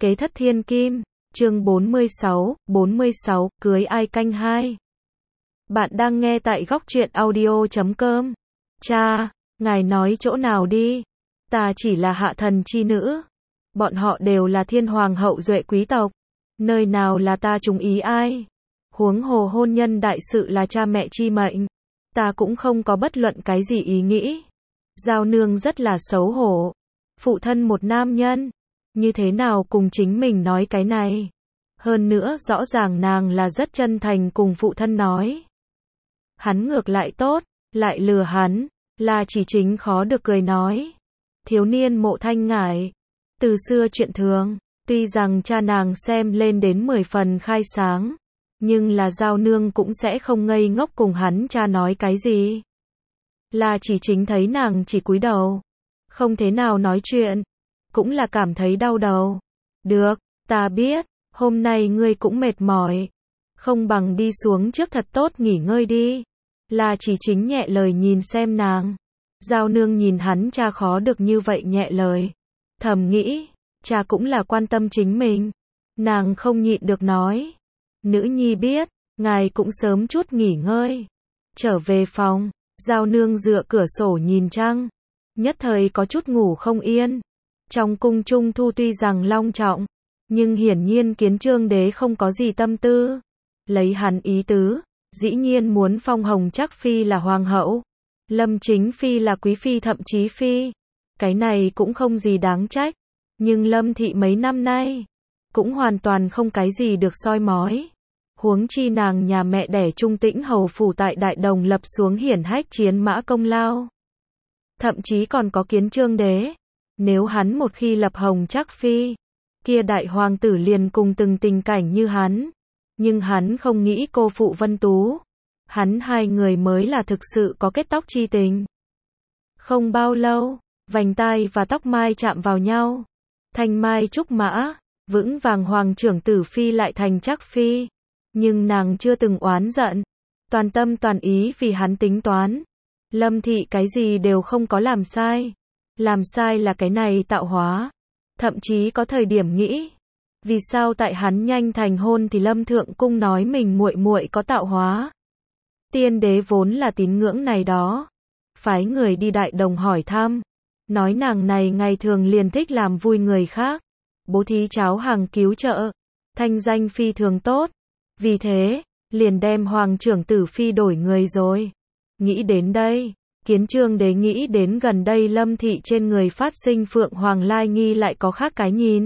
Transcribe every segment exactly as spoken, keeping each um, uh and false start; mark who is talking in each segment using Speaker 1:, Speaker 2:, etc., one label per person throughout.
Speaker 1: Kế thất thiên kim, chương bốn mươi sáu, bốn mươi sáu, cưới ai canh hai. Bạn đang nghe tại góc truyện audio chấm com. Cha, ngài nói chỗ nào đi? Ta chỉ là hạ thần chi nữ. Bọn họ đều là thiên hoàng hậu duệ quý tộc. Nơi nào là ta trúng ý ai? Huống hồ hôn nhân đại sự là cha mẹ chi mệnh. Ta cũng không có bất luận cái gì ý nghĩ. Giao nương rất là xấu hổ. Phụ thân một nam nhân. Như thế nào cùng chính mình nói cái này? Hơn nữa rõ ràng nàng là rất chân thành cùng phụ thân nói. Hắn ngược lại tốt, lại lừa hắn, là chỉ chính khó được cười nói. Thiếu niên Mộ Thanh Ngải, từ xưa chuyện thường, tuy rằng cha nàng xem lên đến mười phần khai sáng, nhưng là giao nương cũng sẽ không ngây ngốc cùng hắn cha nói cái gì. Là chỉ chính thấy nàng chỉ cúi đầu, không thế nào nói chuyện, cũng là cảm thấy đau đầu. Được, ta biết, hôm nay ngươi cũng mệt mỏi, không bằng đi xuống trước thật tốt nghỉ ngơi đi. Là chỉ chính nhẹ lời nhìn xem nàng. Giao nương nhìn hắn cha khó được như vậy nhẹ lời. Thầm nghĩ, cha cũng là quan tâm chính mình. Nàng không nhịn được nói. Nữ nhi biết, ngài cũng sớm chút nghỉ ngơi. Trở về phòng, giao nương dựa cửa sổ nhìn trăng. Nhất thời có chút ngủ không yên. Trong cung trung thu tuy rằng long trọng, nhưng hiển nhiên Kiến Chương đế không có gì tâm tư. Lấy hắn ý tứ, dĩ nhiên muốn phong Hồng Trác phi là hoàng hậu, Lâm Chính phi là quý phi thậm chí phi. Cái này cũng không gì đáng trách, nhưng Lâm thị mấy năm nay cũng hoàn toàn không cái gì được soi mói. Huống chi nàng nhà mẹ đẻ Trung Tĩnh hầu phủ tại Đại Đồng lập xuống hiển hách chiến mã công lao. Thậm chí còn có Kiến Chương đế. Nếu hắn một khi lập Hồng Trác phi, kia đại hoàng tử liền cùng từng tình cảnh như hắn. Nhưng hắn không nghĩ cô phụ Vân Tú. Hắn hai người mới là thực sự có kết tóc chi tình. Không bao lâu, vành tai và tóc mai chạm vào nhau. Thanh mai trúc mã, vững vàng hoàng trưởng tử phi lại thành Trác phi. Nhưng nàng chưa từng oán giận, toàn tâm toàn ý vì hắn tính toán. Lâm thị cái gì đều không có làm sai. Làm sai là cái này tạo hóa. Thậm chí có thời điểm nghĩ, vì sao tại hắn nhanh thành hôn thì Lâm Thượng Cung nói mình muội muội có tạo hóa. Tiên đế vốn là tín ngưỡng này đó. Phái người đi Đại Đồng hỏi thăm. Nói nàng này ngày thường liền thích làm vui người khác. Bố thí cháo hàng cứu trợ. Thanh danh phi thường tốt. Vì thế, liền đem hoàng trưởng tử phi đổi người rồi. Nghĩ đến đây, Kiến Chương đế nghĩ đến gần đây Lâm thị trên người phát sinh Phượng Hoàng Lai nghi lại có khác cái nhìn.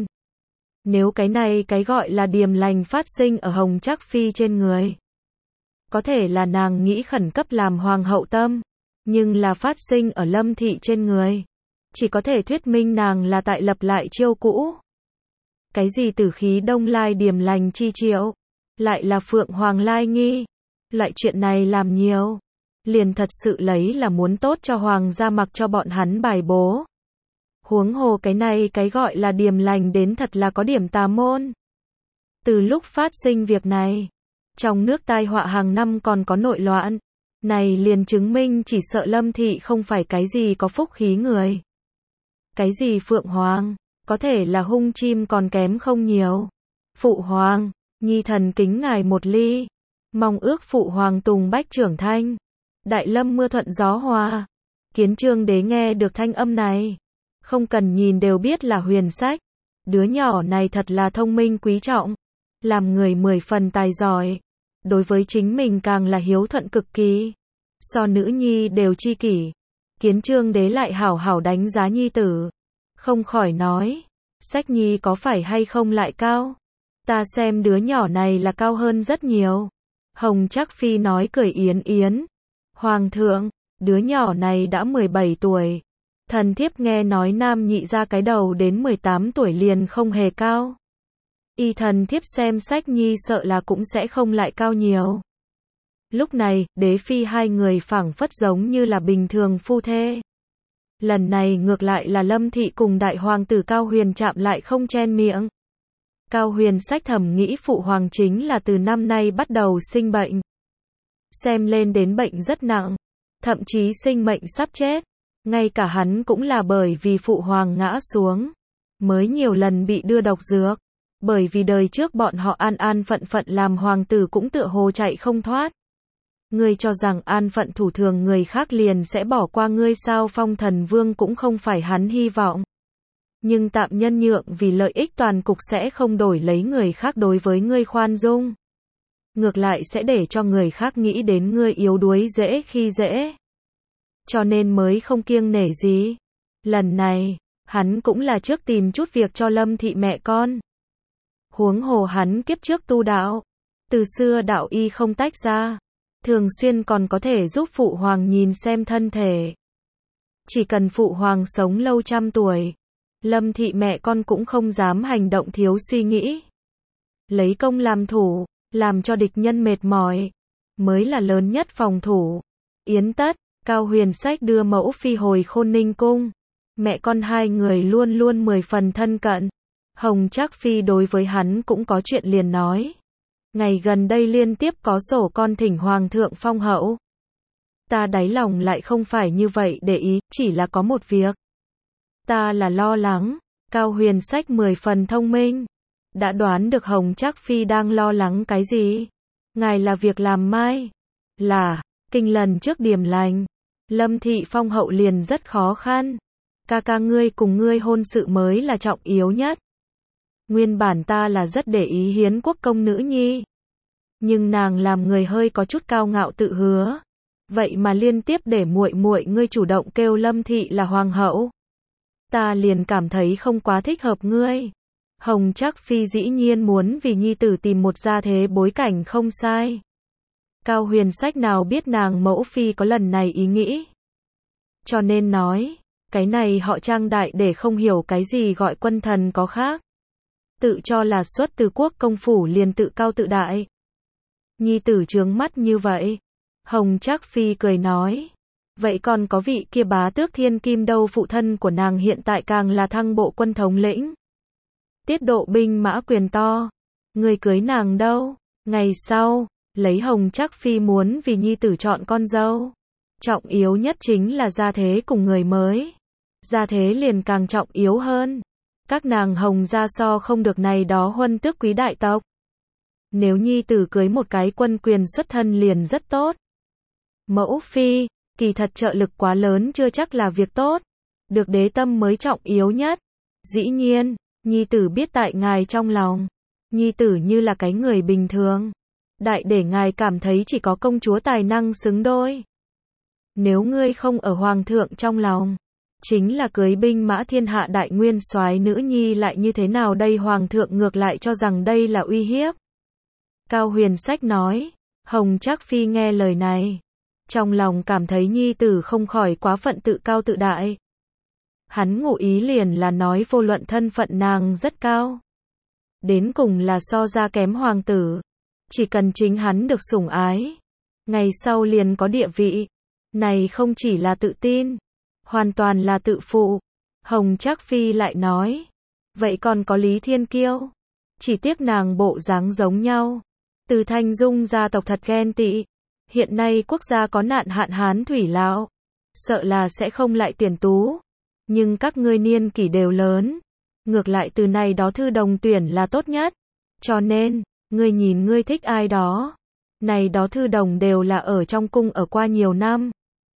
Speaker 1: Nếu cái này cái gọi là điềm lành phát sinh ở Hồng Trác phi trên người, có thể là nàng nghĩ khẩn cấp làm hoàng hậu tâm, nhưng là phát sinh ở Lâm thị trên người, chỉ có thể thuyết minh nàng là tại lập lại chiêu cũ. Cái gì tử khí đông lai điềm lành chi triệu, lại là Phượng Hoàng Lai nghi. Loại chuyện này làm nhiều, liền thật sự lấy là muốn tốt cho hoàng gia mặc cho bọn hắn bài bố. Huống hồ cái này cái gọi là điềm lành đến thật là có điểm tà môn. Từ lúc phát sinh việc này, trong nước tai họa hàng năm còn có nội loạn, này liền chứng minh chỉ sợ Lâm thị không phải cái gì có phúc khí người. Cái gì Phượng Hoàng, có thể là hung chim còn kém không nhiều. Phụ hoàng, nhi thần kính ngài một ly, mong ước phụ hoàng tùng bách trưởng thanh, đại lâm mưa thuận gió hòa. Kiến Chương đế nghe được thanh âm này, không cần nhìn đều biết là huyền sách. Đứa nhỏ này thật là thông minh quý trọng, làm người mười phần tài giỏi, đối với chính mình càng là hiếu thuận cực kỳ, so nữ nhi đều chi kỷ. Kiến Chương đế lại hảo hảo đánh giá nhi tử, không khỏi nói, sách nhi có phải hay không lại cao? Ta xem đứa nhỏ này là cao hơn rất nhiều. Hồng Trác phi nói cười yến yến, hoàng thượng, đứa nhỏ này đã mười bảy tuổi. Thần thiếp nghe nói nam nhị ra cái đầu đến mười tám tuổi liền không hề cao. Y thần thiếp xem sách nhi sợ là cũng sẽ không lại cao nhiều. Lúc này, đế phi hai người phảng phất giống như là bình thường phu thê. Lần này ngược lại là Lâm thị cùng đại hoàng tử Cao Huyền chạm lại không chen miệng. Cao Huyền sách thầm nghĩ phụ hoàng chính là từ năm nay bắt đầu sinh bệnh. Xem lên đến bệnh rất nặng, thậm chí sinh mệnh sắp chết. Ngay cả hắn cũng là bởi vì phụ hoàng ngã xuống, mới nhiều lần bị đưa độc dược. Bởi vì đời trước bọn họ an an phận phận làm hoàng tử cũng tựa hồ chạy không thoát. Ngươi cho rằng an phận thủ thường người khác liền sẽ bỏ qua ngươi sao? Phong Thần Vương cũng không phải hắn hy vọng. Nhưng tạm nhân nhượng vì lợi ích toàn cục sẽ không đổi lấy người khác đối với ngươi khoan dung. Ngược lại sẽ để cho người khác nghĩ đến ngươi yếu đuối dễ khi dễ. Cho nên mới không kiêng nể gì. Lần này, hắn cũng là trước tìm chút việc cho Lâm thị mẹ con. Huống hồ hắn kiếp trước tu đạo. Từ xưa đạo y không tách ra. Thường xuyên còn có thể giúp phụ hoàng nhìn xem thân thể. Chỉ cần phụ hoàng sống lâu trăm tuổi. Lâm thị mẹ con cũng không dám hành động thiếu suy nghĩ. Lấy công làm thủ, làm cho địch nhân mệt mỏi, mới là lớn nhất phòng thủ. Yến tất, Cao Huyền Sách đưa mẫu phi hồi Khôn Ninh cung. Mẹ con hai người luôn luôn mười phần thân cận. Hồng Trác Phi đối với hắn cũng có chuyện liền nói. Ngày gần đây liên tiếp có sổ con thỉnh hoàng thượng phong hậu. Ta đáy lòng lại không phải như vậy để ý, chỉ là có một việc. Ta là lo lắng. Cao Huyền Sách mười phần thông minh. Đã đoán được Hồng Trác Phi đang lo lắng cái gì. Ngài là việc làm mai. Là, kinh lần trước điểm lành. Lâm thị phong hậu liền rất khó khăn. Ca ca ngươi cùng ngươi hôn sự mới là trọng yếu nhất. Nguyên bản ta là rất để ý Hiến quốc công nữ nhi. Nhưng nàng làm người hơi có chút cao ngạo tự hứa. Vậy mà liên tiếp để muội muội ngươi chủ động kêu Lâm thị là hoàng hậu. Ta liền cảm thấy không quá thích hợp ngươi. Hồng Trác Phi dĩ nhiên muốn vì nhi tử tìm một gia thế bối cảnh không sai. Cao Huyền Sách nào biết nàng mẫu phi có lần này ý nghĩ. Cho nên nói, cái này họ Trang đại để không hiểu cái gì gọi quân thần có khác. Tự cho là xuất từ quốc công phủ liền tự cao tự đại. Nhi tử trướng mắt như vậy. Hồng Trác Phi cười nói. Vậy còn có vị kia bá tước thiên kim đâu? Phụ thân của nàng hiện tại càng là thăng bộ quân thống lĩnh. Tiết độ binh mã quyền to. Người cưới nàng đâu? Ngày sau, lấy Hồng Trác Phi muốn vì nhi tử chọn con dâu. Trọng yếu nhất chính là gia thế cùng người mới. Gia thế liền càng trọng yếu hơn. Các nàng Hồng gia so không được này đó huân tước quý đại tộc. Nếu nhi tử cưới một cái quân quyền xuất thân liền rất tốt. Mẫu phi, kỳ thật trợ lực quá lớn chưa chắc là việc tốt. Được đế tâm mới trọng yếu nhất. Dĩ nhiên, nhi tử biết tại ngài trong lòng. Nhi tử như là cái người bình thường. Đại để ngài cảm thấy chỉ có công chúa tài năng xứng đôi. Nếu ngươi không ở hoàng thượng trong lòng, chính là cưới binh mã thiên hạ đại nguyên soái nữ nhi lại như thế nào đây? Hoàng thượng ngược lại cho rằng đây là uy hiếp. Cao Huyền Sách nói. Hồng Trác Phi nghe lời này, trong lòng cảm thấy nhi tử không khỏi quá phận tự cao tự đại. Hắn ngụ ý liền là nói vô luận thân phận nàng rất cao. Đến cùng là so ra kém hoàng tử. Chỉ cần chính hắn được sủng ái. Ngày sau liền có địa vị. Này không chỉ là tự tin. Hoàn toàn là tự phụ. Hồng Trác Phi lại nói. Vậy còn có Lý Thiên Kiêu. Chỉ tiếc nàng bộ dáng giống nhau. Từ Thanh Dung gia tộc thật ghen tị. Hiện nay quốc gia có nạn hạn hán thủy lão. Sợ là sẽ không lại tuyển tú. Nhưng các ngươi niên kỷ đều lớn. Ngược lại từ này đó thư đồng tuyển là tốt nhất. Cho nên, ngươi nhìn ngươi thích ai đó. Này đó thư đồng đều là ở trong cung ở qua nhiều năm.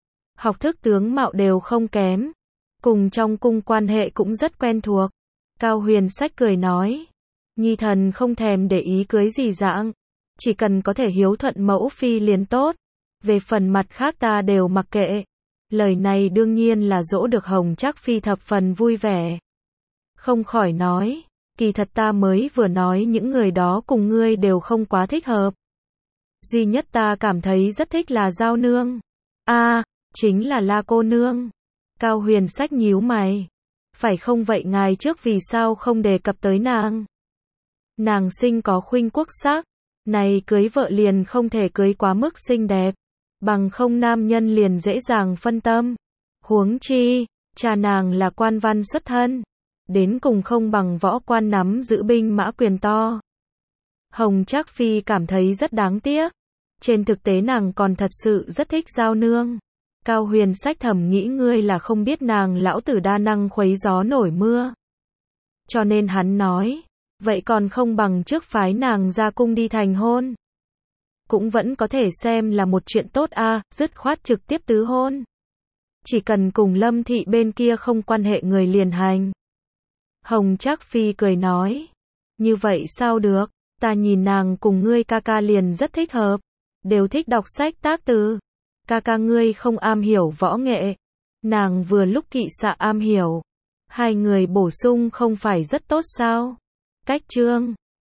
Speaker 1: Học thức tướng mạo đều không kém. Cùng trong cung quan hệ cũng rất quen thuộc. Cao Huyền Sách cười nói. Nhi thần không thèm để ý cưới gì dạng. Chỉ cần có thể hiếu thuận mẫu phi liền tốt. Về phần mặt khác ta đều mặc kệ. Lời này đương nhiên là dỗ được Hồng Trác Phi thập phần vui vẻ. Không khỏi nói. Kỳ thật ta mới vừa nói những người đó cùng ngươi đều không quá thích hợp. Duy nhất ta cảm thấy rất thích là Giao nương. A, à, chính là La cô nương. Cao Huyền Sách nhíu mày. Phải không vậy ngài trước vì sao không đề cập tới nàng? Nàng sinh có khuynh quốc sắc. Này cưới vợ liền không thể cưới quá mức xinh đẹp. Bằng không nam nhân liền dễ dàng phân tâm. Huống chi, cha nàng là quan văn xuất thân. Đến cùng không bằng võ quan nắm giữ binh mã quyền to. Hồng Trác Phi cảm thấy rất đáng tiếc. Trên thực tế nàng còn thật sự rất thích Giao nương. Cao Huyền Sách thầm nghĩ ngươi là không biết nàng lão tử đa năng khuấy gió nổi mưa. Cho nên hắn nói, Vậy còn không bằng trước phái nàng ra cung đi thành hôn. Cũng vẫn có thể xem là một chuyện tốt a, à, dứt khoát trực tiếp tứ hôn. Chỉ cần cùng Lâm thị bên kia không quan hệ người liền hành. Hồng Trác Phi cười nói. Như vậy sao được, ta nhìn nàng cùng ngươi ca ca liền rất thích hợp. Đều thích đọc sách tác từ. Ca ca ngươi không am hiểu võ nghệ. Nàng vừa lúc kỵ xạ am hiểu. Hai người bổ sung không phải rất tốt sao? Cách chương